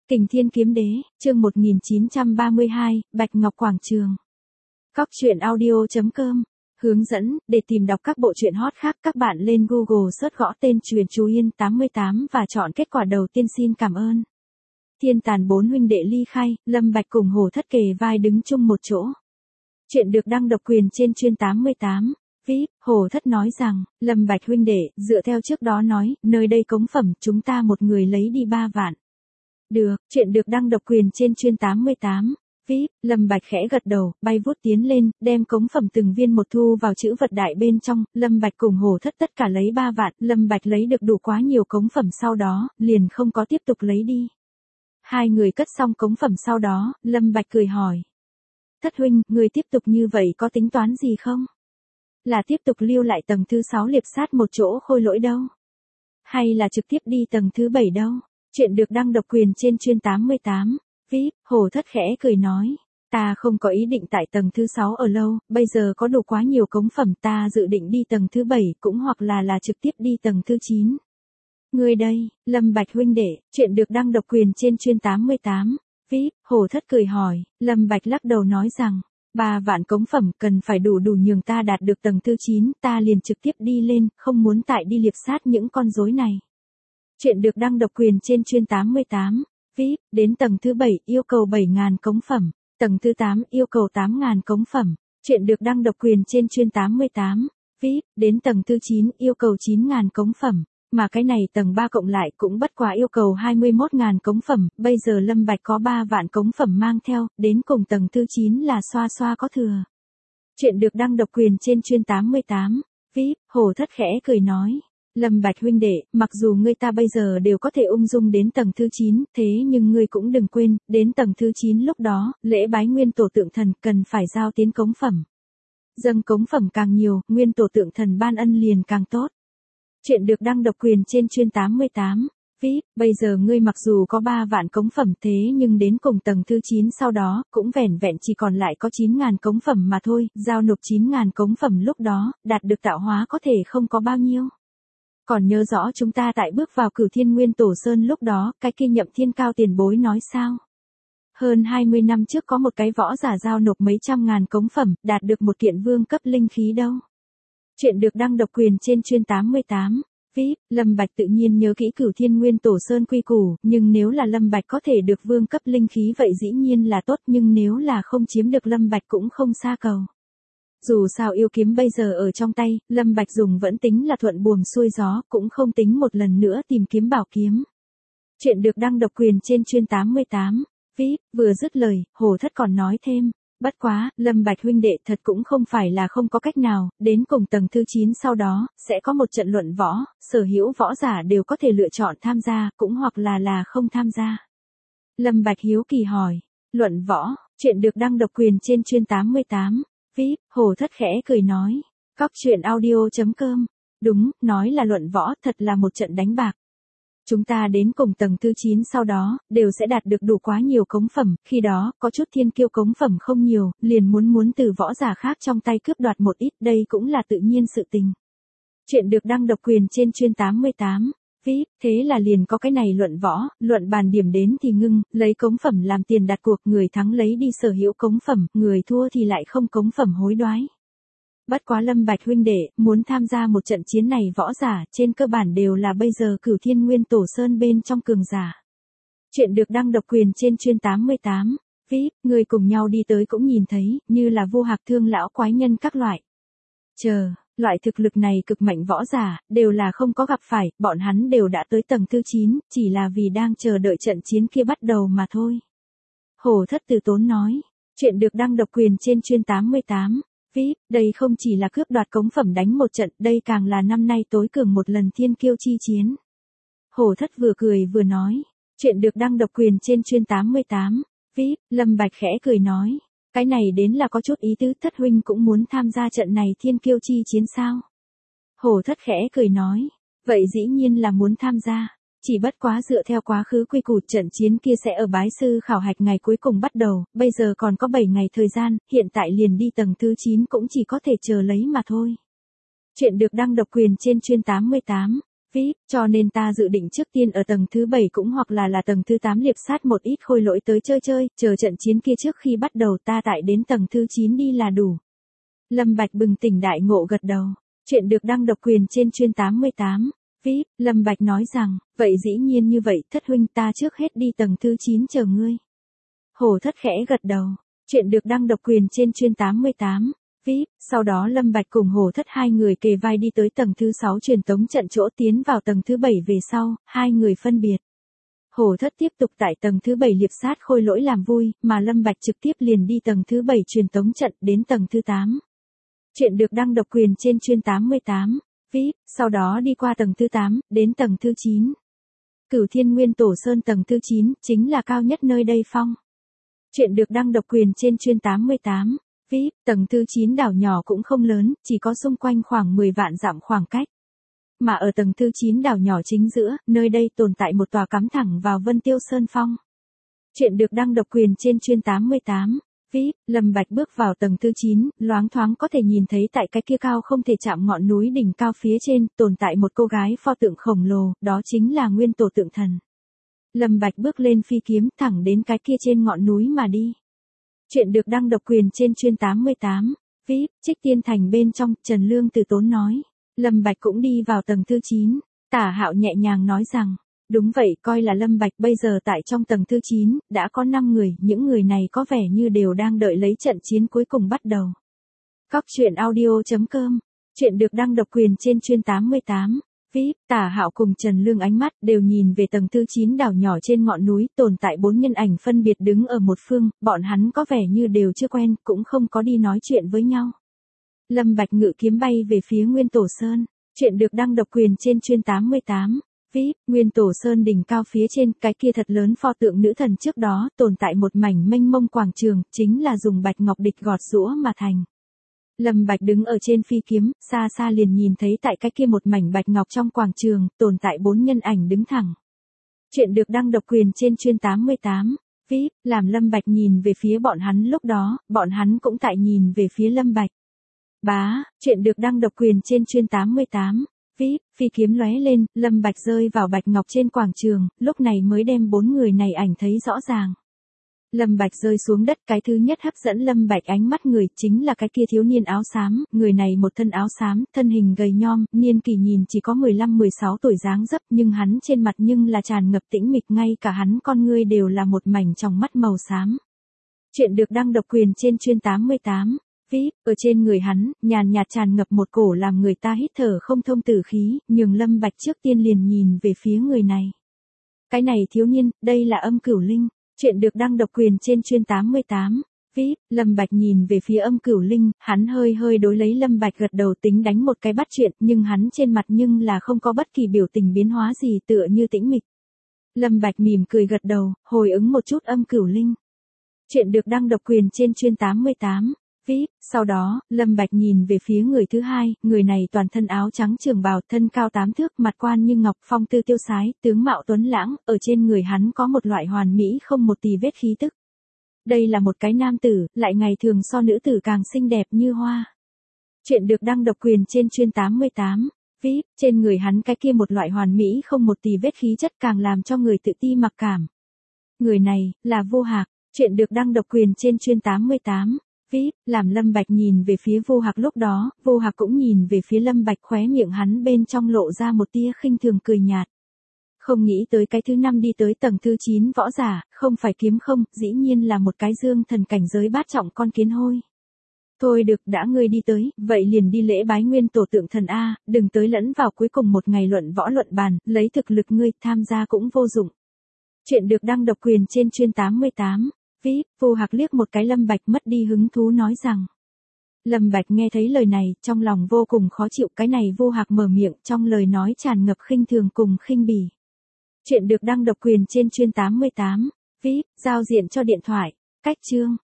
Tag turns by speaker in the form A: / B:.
A: Kình Thiên Kiếm Đế, chương 1932, Bạch Ngọc Quảng Trường. Cóc truyện audio.com. Hướng dẫn, để tìm đọc các bộ truyện hot khác các bạn lên Google search gõ tên Truyện Chú Yên 88 và chọn kết quả đầu tiên xin cảm ơn. Thiên tàn bốn huynh đệ ly khai, Lâm Bạch cùng Hổ Thất kề vai đứng chung một chỗ. Chuyện được đăng độc quyền trên Truyện 88. VIP, Hổ Thất nói rằng, Lâm Bạch huynh đệ, dựa theo trước đó nói, nơi đây cống phẩm, chúng ta một người lấy đi 3 vạn. Được, chuyện được đăng độc quyền trên Truyện 88. VIP, Lâm Bạch khẽ gật đầu, bay vút tiến lên, đem cống phẩm từng viên một thu vào chữ vật đại bên trong, Lâm Bạch cùng Hổ Thất tất cả lấy 3 vạn, Lâm Bạch lấy được đủ quá nhiều cống phẩm sau đó, liền không có tiếp tục lấy đi. Hai người cất xong cống phẩm sau đó, Lâm Bạch cười hỏi. Thất huynh, người tiếp tục như vậy có tính toán gì không? Là tiếp tục lưu lại tầng thứ 6 liệp sát một chỗ khôi lỗi đâu? Hay là trực tiếp đi tầng thứ 7 đâu? Chuyện được đăng độc quyền trên Truyện 88. VIP, Hổ Thất khẽ cười nói. Ta không có ý định tại tầng thứ 6 ở lâu, bây giờ có đủ quá nhiều cống phẩm, ta dự định đi tầng thứ 7 cũng hoặc là trực tiếp đi tầng thứ 9. Người đây, Lâm Bạch huynh đệ, chuyện được đăng độc quyền trên Truyện 88. VIP, Hổ Thất cười hỏi, Lâm Bạch lắc đầu nói rằng, 3 vạn cống phẩm cần phải đủ nhường ta đạt được tầng thứ 9, ta liền trực tiếp đi lên, không muốn tại đi liệp sát những con rối này. Chuyện được đăng độc quyền trên Truyện 88. VIP, đến tầng thứ 7 yêu cầu 7.000 cống phẩm, tầng thứ 8 yêu cầu 8.000 cống phẩm. Chuyện được đăng độc quyền trên Truyện 88. VIP, đến tầng thứ 9 yêu cầu 9.000 cống phẩm, mà cái này tầng 3 cộng lại cũng bất quá yêu cầu 21.000 cống phẩm, bây giờ Lâm Bạch có 3 vạn cống phẩm mang theo, đến cùng tầng thứ 9 là xoa có thừa. Chuyện được đăng độc quyền trên Truyện 88. VIP, Hổ Thất khẽ cười nói. Lâm Bạch huynh đệ, mặc dù ngươi ta bây giờ đều có thể ung dung đến tầng thứ 9, thế nhưng ngươi cũng đừng quên, đến tầng thứ 9 lúc đó, lễ bái nguyên tổ tượng thần cần phải giao tiến cống phẩm. Dâng cống phẩm càng nhiều, nguyên tổ tượng thần ban ân liền càng tốt. Chuyện được đăng độc quyền trên Truyện 88. VIP, bây giờ ngươi mặc dù có 3 vạn cống phẩm thế nhưng đến cùng tầng thứ 9 sau đó, cũng vẻn vẹn chỉ còn lại có 9.000 cống phẩm mà thôi, giao nộp 9.000 cống phẩm lúc đó, đạt được tạo hóa có thể không có bao nhiêu. Còn nhớ rõ chúng ta tại bước vào Cửu Thiên Nguyên Tổ Sơn lúc đó, cái kia Nhậm Thiên Cao tiền bối nói sao? Hơn 20 năm trước có một cái võ giả giao nộp mấy trăm ngàn cống phẩm, đạt được một kiện vương cấp linh khí đâu. Chuyện được đăng độc quyền trên Truyện 88. VIP, Lâm Bạch tự nhiên nhớ kỹ Cửu Thiên Nguyên Tổ Sơn quy củ, nhưng nếu là Lâm Bạch có thể được vương cấp linh khí vậy dĩ nhiên là tốt, nhưng nếu là không chiếm được Lâm Bạch cũng không xa cầu. Dù sao yêu kiếm bây giờ ở trong tay, Lâm Bạch dùng vẫn tính là thuận buồm xuôi gió, cũng không tính một lần nữa tìm kiếm bảo kiếm. Chuyện được đăng độc quyền trên Truyện 88. VIP, vừa dứt lời, Hổ Thất còn nói thêm. Bất quá, Lâm Bạch huynh đệ thật cũng không phải là không có cách nào, đến cùng tầng thứ 9 sau đó, sẽ có một trận luận võ, sở hữu võ giả đều có thể lựa chọn tham gia, cũng hoặc là không tham gia. Lâm Bạch hiếu kỳ hỏi. Luận võ, chuyện được đăng độc quyền trên Truyện 88. VIP, Hổ Thất khẽ cười nói. Cóc truyện audio.com. Đúng, nói là luận võ, thật là một trận đánh bạc. Chúng ta đến cùng tầng thứ 9 sau đó, đều sẽ đạt được đủ quá nhiều cống phẩm, khi đó, có chút thiên kiêu cống phẩm không nhiều, liền muốn từ võ giả khác trong tay cướp đoạt một ít, đây cũng là tự nhiên sự tình. Chuyện được đăng độc quyền trên Truyện 88. VIP, thế là liền có cái này luận võ, luận bàn điểm đến thì ngưng, lấy cống phẩm làm tiền đặt cuộc, người thắng lấy đi sở hữu cống phẩm, người thua thì lại không cống phẩm hối đoái. Bất quá Lâm Bạch huynh đệ, muốn tham gia một trận chiến này võ giả, trên cơ bản đều là bây giờ Cửu Thiên Nguyên Tổ Sơn bên trong cường giả. Chuyện được đăng độc quyền trên Truyện 88. VIP, người cùng nhau đi tới cũng nhìn thấy, như là Vô Hạc Thương lão quái nhân các loại. Loại thực lực này cực mạnh võ giả, đều là không có gặp phải, bọn hắn đều đã tới tầng thứ 9, chỉ là vì đang chờ đợi trận chiến kia bắt đầu mà thôi. Hổ Thất từ tốn nói. Chuyện được đăng độc quyền trên Truyện 88. VIP, đây không chỉ là cướp đoạt cống phẩm đánh một trận, đây càng là năm nay tối cường một lần thiên kiêu chi chiến. Hổ Thất vừa cười vừa nói. Chuyện được đăng độc quyền trên Truyện 88. VIP, Lâm Bạch khẽ cười nói. Cái này đến là có chút ý tứ, Thất huynh cũng muốn tham gia trận này thiên kiêu chi chiến sao? Hổ Thất khẽ cười nói. Vậy dĩ nhiên là muốn tham gia. Chỉ bất quá dựa theo quá khứ quy củ trận chiến kia sẽ ở bái sư khảo hạch ngày cuối cùng bắt đầu, bây giờ còn có 7 ngày thời gian, hiện tại liền đi tầng thứ 9 cũng chỉ có thể chờ lấy mà thôi. Chuyện được đăng độc quyền trên Truyện 88. VIP, cho nên ta dự định trước tiên ở tầng thứ 7 cũng hoặc là tầng thứ 8 liệp sát một ít khôi lỗi tới chơi, chờ trận chiến kia trước khi bắt đầu ta tại đến tầng thứ 9 đi là đủ. Lâm Bạch bừng tỉnh đại ngộ gật đầu. Chuyện được đăng độc quyền trên chuyên 88. VIP, Lâm Bạch nói rằng, vậy dĩ nhiên như vậy, thất huynh ta trước hết đi tầng thứ 9 chờ ngươi. Hổ thất khẽ gật đầu. Chuyện được đăng độc quyền trên chuyên 88. VIP, sau đó Lâm Bạch cùng Hổ thất hai người kề vai đi tới tầng thứ 6 truyền tống trận chỗ tiến vào tầng thứ 7 về sau, hai người phân biệt. Hổ thất tiếp tục tại tầng thứ 7 liệp sát khôi lỗi làm vui, mà Lâm Bạch trực tiếp liền đi tầng thứ 7 truyền tống trận đến tầng thứ 8. Chuyện được đăng độc quyền trên chuyên 88. VIP, sau đó đi qua tầng thứ 8, đến tầng thứ 9. Cửu Thiên Nguyên Tổ Sơn tầng thứ 9, chính là cao nhất nơi đây phong. Chuyện được đăng độc quyền trên chuyên 88. VIP, tầng thứ 9 đảo nhỏ cũng không lớn, chỉ có xung quanh khoảng 10 vạn dặm khoảng cách. Mà ở tầng thứ 9 đảo nhỏ chính giữa, nơi đây tồn tại một tòa cắm thẳng vào Vân Tiêu Sơn Phong. Chuyện được đăng độc quyền trên chuyên 88. VIP, Lâm Bạch bước vào tầng thứ 9, loáng thoáng có thể nhìn thấy tại cái kia cao không thể chạm ngọn núi đỉnh cao phía trên, tồn tại một cô gái pho tượng khổng lồ, đó chính là Nguyên Tổ Tượng Thần. Lâm Bạch bước lên phi kiếm thẳng đến cái kia trên ngọn núi mà đi. Chuyện được đăng độc quyền trên chuyên 88. VIP, Trích Tiên Thành bên trong, Trần Lương từ tốn nói. Lâm Bạch cũng đi vào tầng thứ 9. Tả Hạo nhẹ nhàng nói rằng, đúng vậy, coi là Lâm Bạch bây giờ tại trong tầng thứ 9, đã có 5 người, những người này có vẻ như đều đang đợi lấy trận chiến cuối cùng bắt đầu. Cóc truyện audio.com. Chuyện được đăng độc quyền trên chuyên 88. VIP, Tả Hạo cùng Trần Lương ánh mắt đều nhìn về tầng thứ 9 đảo nhỏ trên ngọn núi, tồn tại 4 nhân ảnh phân biệt đứng ở một phương, bọn hắn có vẻ như đều chưa quen, cũng không có đi nói chuyện với nhau. Lâm Bạch ngự kiếm bay về phía Nguyên Tổ Sơn. Chuyện được đăng độc quyền trên chuyên 88. VIP, Nguyên Tổ Sơn đỉnh cao phía trên, cái kia thật lớn pho tượng nữ thần trước đó, tồn tại một mảnh mênh mông quảng trường, chính là dùng bạch ngọc địch gọt giũa mà thành. Lâm Bạch đứng ở trên phi kiếm, xa xa liền nhìn thấy tại cái kia một mảnh bạch ngọc trong quảng trường, tồn tại 4 nhân ảnh đứng thẳng. Chuyện được đăng độc quyền trên chuyên 88. VIP, làm Lâm Bạch nhìn về phía bọn hắn lúc đó, bọn hắn cũng tại nhìn về phía Lâm Bạch. Bá, chuyện được đăng độc quyền trên chuyên 88. VIP, phi kiếm lóe lên, Lâm Bạch rơi vào bạch ngọc trên quảng trường, lúc này mới đem 4 người này ảnh thấy rõ ràng. Lâm Bạch rơi xuống đất, cái thứ nhất hấp dẫn Lâm Bạch ánh mắt người chính là cái kia thiếu niên áo xám, người này một thân áo xám, thân hình gầy nhom, niên kỳ nhìn chỉ có 15-16 tuổi dáng dấp, nhưng hắn trên mặt nhưng là tràn ngập tĩnh mịch, ngay cả hắn con ngươi đều là một mảnh tròng mắt màu xám. Chuyện được đăng độc quyền trên chuyên 88. VIP, ở trên người hắn, nhàn nhạt tràn ngập một cổ làm người ta hít thở không thông tử khí, nhường Lâm Bạch trước tiên liền nhìn về phía người này. Cái này thiếu niên, đây là Âm Cửu Linh. Chuyện được đăng độc quyền trên chuyên 88. VIP, Lâm Bạch nhìn về phía Âm Cửu Linh, hắn hơi đối lấy Lâm Bạch gật đầu tính đánh một cái bắt chuyện, nhưng hắn trên mặt nhưng là không có bất kỳ biểu tình biến hóa gì, tựa như tĩnh mịch. Lâm Bạch mỉm cười gật đầu, hồi ứng một chút Âm Cửu Linh. Chuyện được đăng độc quyền trên chuyên 88. VIP, sau đó, Lâm Bạch nhìn về phía người thứ hai, người này toàn thân áo trắng trường bào, thân cao 8 thước, mặt quan như ngọc, phong tư tiêu sái, tướng mạo tuấn lãng, ở trên người hắn có một loại hoàn mỹ không một tì vết khí tức. Đây là một cái nam tử, lại ngày thường so nữ tử càng xinh đẹp như hoa. Chuyện được đăng độc quyền trên chuyên 88. VIP, trên người hắn cái kia một loại hoàn mỹ không một tì vết khí chất càng làm cho người tự ti mặc cảm. Người này, là Vô Hạc. Chuyện được đăng độc quyền trên chuyên 88. VIP, làm Lâm Bạch nhìn về phía Vô Hạc lúc đó, Vô Hạc cũng nhìn về phía Lâm Bạch, khóe miệng hắn bên trong lộ ra một tia khinh thường cười nhạt. Không nghĩ tới cái thứ 5 đi tới tầng thứ 9 võ giả, không phải kiếm không, dĩ nhiên là một cái dương thần cảnh giới bát trọng con kiến hôi. Thôi được, đã ngươi đi tới, vậy liền đi lễ bái Nguyên Tổ Tượng Thần A, đừng tới lẫn vào cuối cùng một ngày luận võ luận bàn, lấy thực lực ngươi tham gia cũng vô dụng. Chuyện được đăng độc quyền trên chuyên 88. VIP, Vô Hạc liếc một cái Lâm Bạch mất đi hứng thú nói rằng. Lâm Bạch nghe thấy lời này, trong lòng vô cùng khó chịu, cái này Vô Hạc mở miệng, trong lời nói tràn ngập khinh thường cùng khinh bỉ. Chuyện được đăng độc quyền trên chuyên 88. VIP, giao diện cho điện thoại. Cách chương.